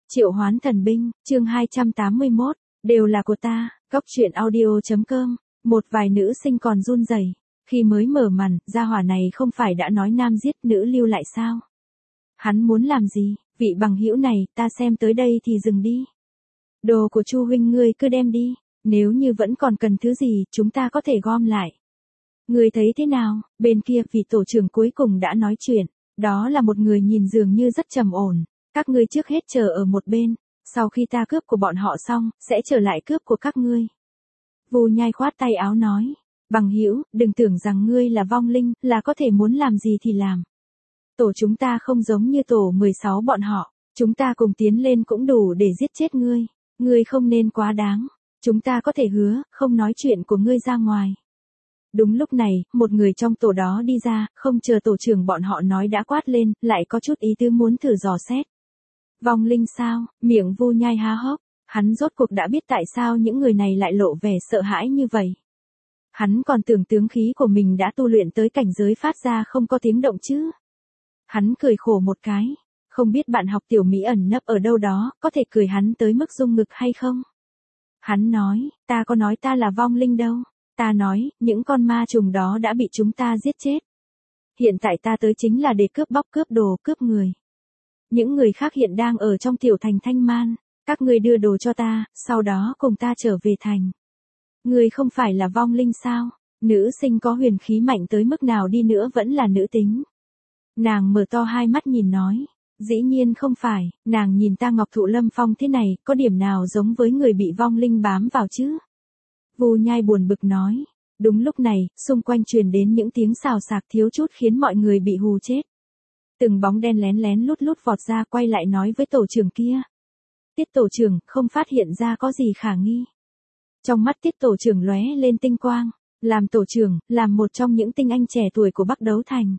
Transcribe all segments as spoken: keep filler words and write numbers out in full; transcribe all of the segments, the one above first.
Triệu hoán thần binh, chương hai trăm tám mươi mốt, đều là của ta, góc truyện audio.com, một vài nữ sinh còn run rẩy khi mới mở màn, gia hỏa này không phải đã nói nam giết nữ lưu lại sao? Hắn muốn làm gì? Vị bằng hữu này, ta xem tới đây thì dừng đi. Đồ của Chu huynh ngươi cứ đem đi, nếu như vẫn còn cần thứ gì, chúng ta có thể gom lại. Ngươi thấy thế nào? Bên kia vị tổ trưởng cuối cùng đã nói chuyện, đó là một người nhìn dường như rất trầm ổn. Các ngươi trước hết chờ ở một bên, sau khi ta cướp của bọn họ xong, sẽ trở lại cướp của các ngươi. Vu Nhai khoát tay áo nói, bằng hữu, đừng tưởng rằng ngươi là vong linh, là có thể muốn làm gì thì làm. Tổ chúng ta không giống như tổ mười sáu bọn họ, chúng ta cùng tiến lên cũng đủ để giết chết ngươi, ngươi không nên quá đáng, chúng ta có thể hứa, không nói chuyện của ngươi ra ngoài. Đúng lúc này, một người trong tổ đó đi ra, không chờ tổ trưởng bọn họ nói đã quát lên, lại có chút ý tứ muốn thử dò xét. Vong linh sao? Miệng Vu Nhai há hốc, hắn rốt cuộc đã biết tại sao những người này lại lộ vẻ sợ hãi như vậy. Hắn còn tưởng tướng khí của mình đã tu luyện tới cảnh giới phát ra không có tiếng động chứ. Hắn cười khổ một cái, không biết bạn học tiểu Mỹ ẩn nấp ở đâu đó, có thể cười hắn tới mức rung ngực hay không? Hắn nói, ta có nói ta là vong linh đâu, ta nói, những con ma trùng đó đã bị chúng ta giết chết. Hiện tại ta tới chính là để cướp bóc cướp đồ cướp người. Những người khác hiện đang ở trong tiểu thành Thanh Man, các ngươi đưa đồ cho ta, sau đó cùng ta trở về thành. Ngươi không phải là vong linh sao? Nữ sinh có huyền khí mạnh tới mức nào đi nữa vẫn là nữ tính. Nàng mở to hai mắt nhìn nói, dĩ nhiên không phải, nàng nhìn ta Ngọc Thụ Lâm Phong thế này, có điểm nào giống với người bị vong linh bám vào chứ? Vu Nhai buồn bực nói, đúng lúc này, xung quanh truyền đến những tiếng xào xạc thiếu chút khiến mọi người bị hù chết. Từng bóng đen lén lén lút lút vọt ra quay lại nói với tổ trưởng kia. Tiết tổ trưởng không phát hiện ra có gì khả nghi. Trong mắt tiết tổ trưởng lóe lên tinh quang, làm tổ trưởng, làm một trong những tinh anh trẻ tuổi của Bắc Đấu Thành.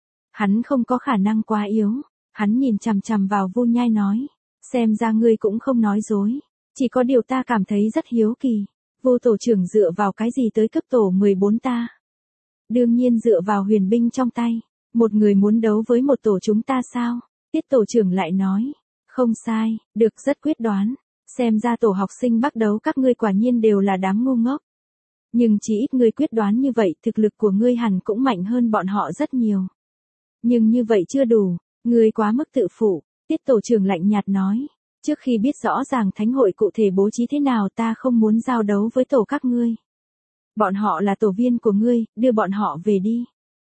Hắn không có khả năng quá yếu, hắn nhìn chằm chằm vào Vu Nhai nói, xem ra ngươi cũng không nói dối, chỉ có điều ta cảm thấy rất hiếu kỳ, Vu tổ trưởng dựa vào cái gì tới cấp tổ mười bốn ta? Đương nhiên dựa vào huyền binh trong tay. Một người muốn đấu với một tổ chúng ta sao? Tiết tổ trưởng lại nói. Không sai, được rất quyết đoán. Xem ra tổ học sinh Bắc Đấu các ngươi quả nhiên đều là đám ngu ngốc. Nhưng chỉ ít ngươi quyết đoán như vậy, thực lực của ngươi hẳn cũng mạnh hơn bọn họ rất nhiều. Nhưng như vậy chưa đủ, ngươi quá mức tự phụ. Tiết tổ trưởng lạnh nhạt nói. Trước khi biết rõ ràng thánh hội cụ thể bố trí thế nào ta không muốn giao đấu với tổ các ngươi. Bọn họ là tổ viên của ngươi, đưa bọn họ về đi.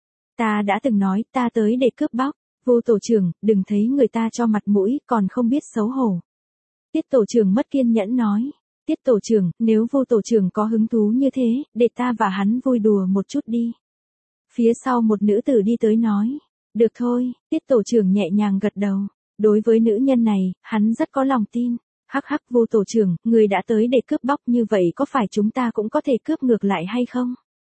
Ta đã từng nói ta tới để cướp bóc, Vu tổ trưởng, đừng thấy người ta cho mặt mũi còn không biết xấu hổ. Tiết tổ trưởng mất kiên nhẫn nói, Tiết tổ trưởng, nếu Vu tổ trưởng có hứng thú như thế, để ta và hắn vui đùa một chút đi. Phía sau một nữ tử đi tới nói, được thôi, Tiết tổ trưởng nhẹ nhàng gật đầu, đối với nữ nhân này, hắn rất có lòng tin. Hắc hắc Vu tổ trưởng, người đã tới để cướp bóc như vậy có phải chúng ta cũng có thể cướp ngược lại hay không?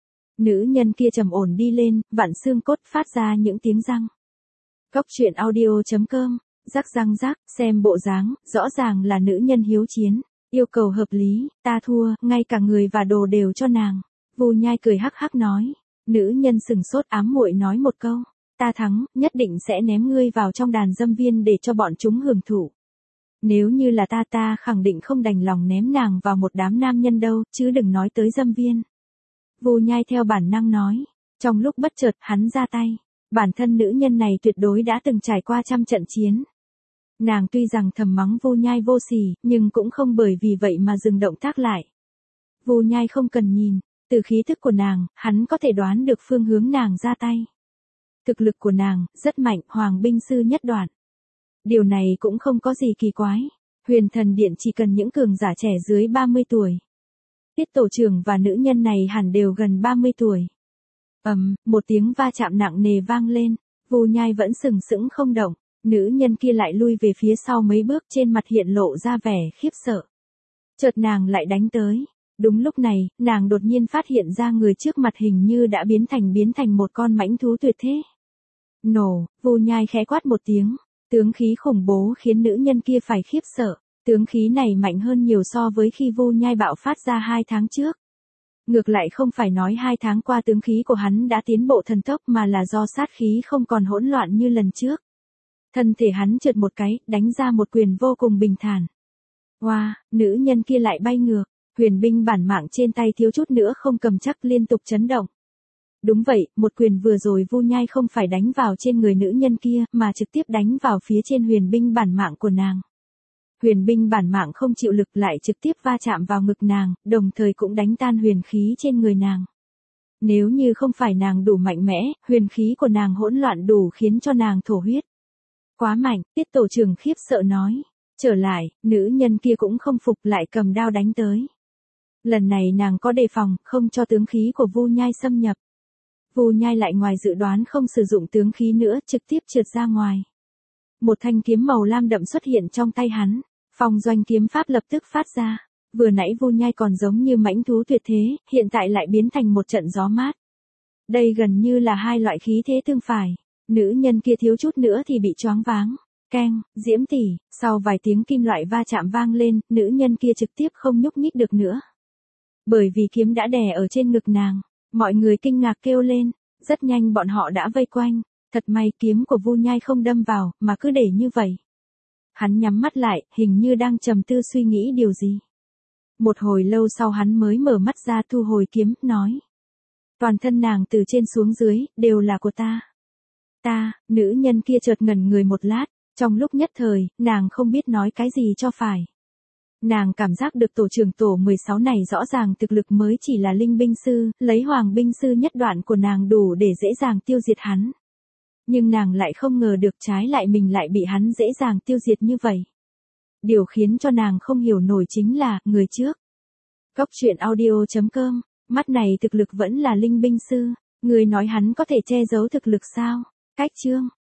Nữ nhân kia trầm ổn đi lên, vặn xương cốt phát ra những tiếng răng. Góc truyện audio.com, rắc răng rắc, xem bộ dáng, rõ ràng là nữ nhân hiếu chiến, yêu cầu hợp lý, ta thua, ngay cả người và đồ đều cho nàng. Vu Nhai cười hắc hắc nói, nữ nhân sừng sốt ám muội nói một câu, ta thắng, nhất định sẽ ném ngươi vào trong đàn dâm viên để cho bọn chúng hưởng thụ. Nếu như là ta ta khẳng định không đành lòng ném nàng vào một đám nam nhân đâu, chứ đừng nói tới dâm viên. Vu Nhai theo bản năng nói, trong lúc bất chợt hắn ra tay, bản thân nữ nhân này tuyệt đối đã từng trải qua trăm trận chiến. Nàng tuy rằng thầm mắng Vu Nhai vô sỉ, nhưng cũng không bởi vì vậy mà dừng động tác lại. Vu Nhai không cần nhìn, từ khí thức của nàng, hắn có thể đoán được phương hướng nàng ra tay. Thực lực của nàng, rất mạnh, hoàng binh sư nhất đoạn. Điều này cũng không có gì kỳ quái, huyền thần điện chỉ cần những cường giả trẻ dưới ba mươi tuổi. Tiết tổ trưởng và nữ nhân này hẳn đều gần ba mươi tuổi. Ầm, um, một tiếng va chạm nặng nề vang lên, Vu Nhai vẫn sừng sững không động, nữ nhân kia lại lui về phía sau mấy bước trên mặt hiện lộ ra vẻ khiếp sợ. Chợt nàng lại đánh tới, đúng lúc này, nàng đột nhiên phát hiện ra người trước mặt hình như đã biến thành biến thành một con mãnh thú tuyệt thế. Nổ, Vu Nhai khẽ quát một tiếng, tướng khí khủng bố khiến nữ nhân kia phải khiếp sợ. Tướng khí này mạnh hơn nhiều so với khi Vu Nhai bạo phát ra hai tháng trước. Ngược lại không phải nói hai tháng qua tướng khí của hắn đã tiến bộ thần tốc mà là do sát khí không còn hỗn loạn như lần trước. Thân thể hắn trượt một cái, đánh ra một quyền vô cùng bình thản. Wow, nữ nhân kia lại bay ngược, huyền binh bản mạng trên tay thiếu chút nữa không cầm chắc liên tục chấn động. Đúng vậy, một quyền vừa rồi Vu Nhai không phải đánh vào trên người nữ nhân kia, mà trực tiếp đánh vào phía trên huyền binh bản mạng của nàng. Huyền binh bản mạng không chịu lực lại trực tiếp va chạm vào ngực nàng, đồng thời cũng đánh tan huyền khí trên người nàng. Nếu như không phải nàng đủ mạnh mẽ, huyền khí của nàng hỗn loạn đủ khiến cho nàng thổ huyết. Quá mạnh, Tiết tổ trưởng khiếp sợ nói. Trở lại, nữ nhân kia cũng không phục lại cầm đao đánh tới. Lần này nàng có đề phòng, không cho tướng khí của Vu Nhai xâm nhập. Vu Nhai lại ngoài dự đoán không sử dụng tướng khí nữa, trực tiếp trượt ra ngoài. Một thanh kiếm màu lam đậm xuất hiện trong tay hắn, phong doanh kiếm pháp lập tức phát ra. Vừa nãy Vu Nhai còn giống như mãnh thú tuyệt thế, hiện tại lại biến thành một trận gió mát. Đây gần như là hai loại khí thế tương phản. Nữ nhân kia thiếu chút nữa thì bị choáng váng. Keng, Diễm tỷ, sau vài tiếng kim loại va chạm vang lên, nữ nhân kia trực tiếp không nhúc nhích được nữa. Bởi vì kiếm đã đè ở trên ngực nàng, mọi người kinh ngạc kêu lên, rất nhanh bọn họ đã vây quanh, thật may kiếm của Vu Nhai không đâm vào, mà cứ để như vậy. Hắn nhắm mắt lại, hình như đang trầm tư suy nghĩ điều gì. Một hồi lâu sau hắn mới mở mắt ra thu hồi kiếm, nói. Toàn thân nàng từ trên xuống dưới, đều là của ta. Ta, nữ nhân kia chợt ngẩn người một lát, trong lúc nhất thời, nàng không biết nói cái gì cho phải. Nàng cảm giác được tổ trưởng tổ mười sáu này rõ ràng thực lực mới chỉ là linh binh sư, lấy hoàng binh sư nhất đoạn của nàng đủ để dễ dàng tiêu diệt hắn. Nhưng nàng lại không ngờ được trái lại mình lại bị hắn dễ dàng tiêu diệt như vậy. Điều khiến cho nàng không hiểu nổi chính là, người trước. Góc truyện audio chấm com, mắt này thực lực vẫn là linh binh sư, người nói hắn có thể che giấu thực lực sao? Cách chương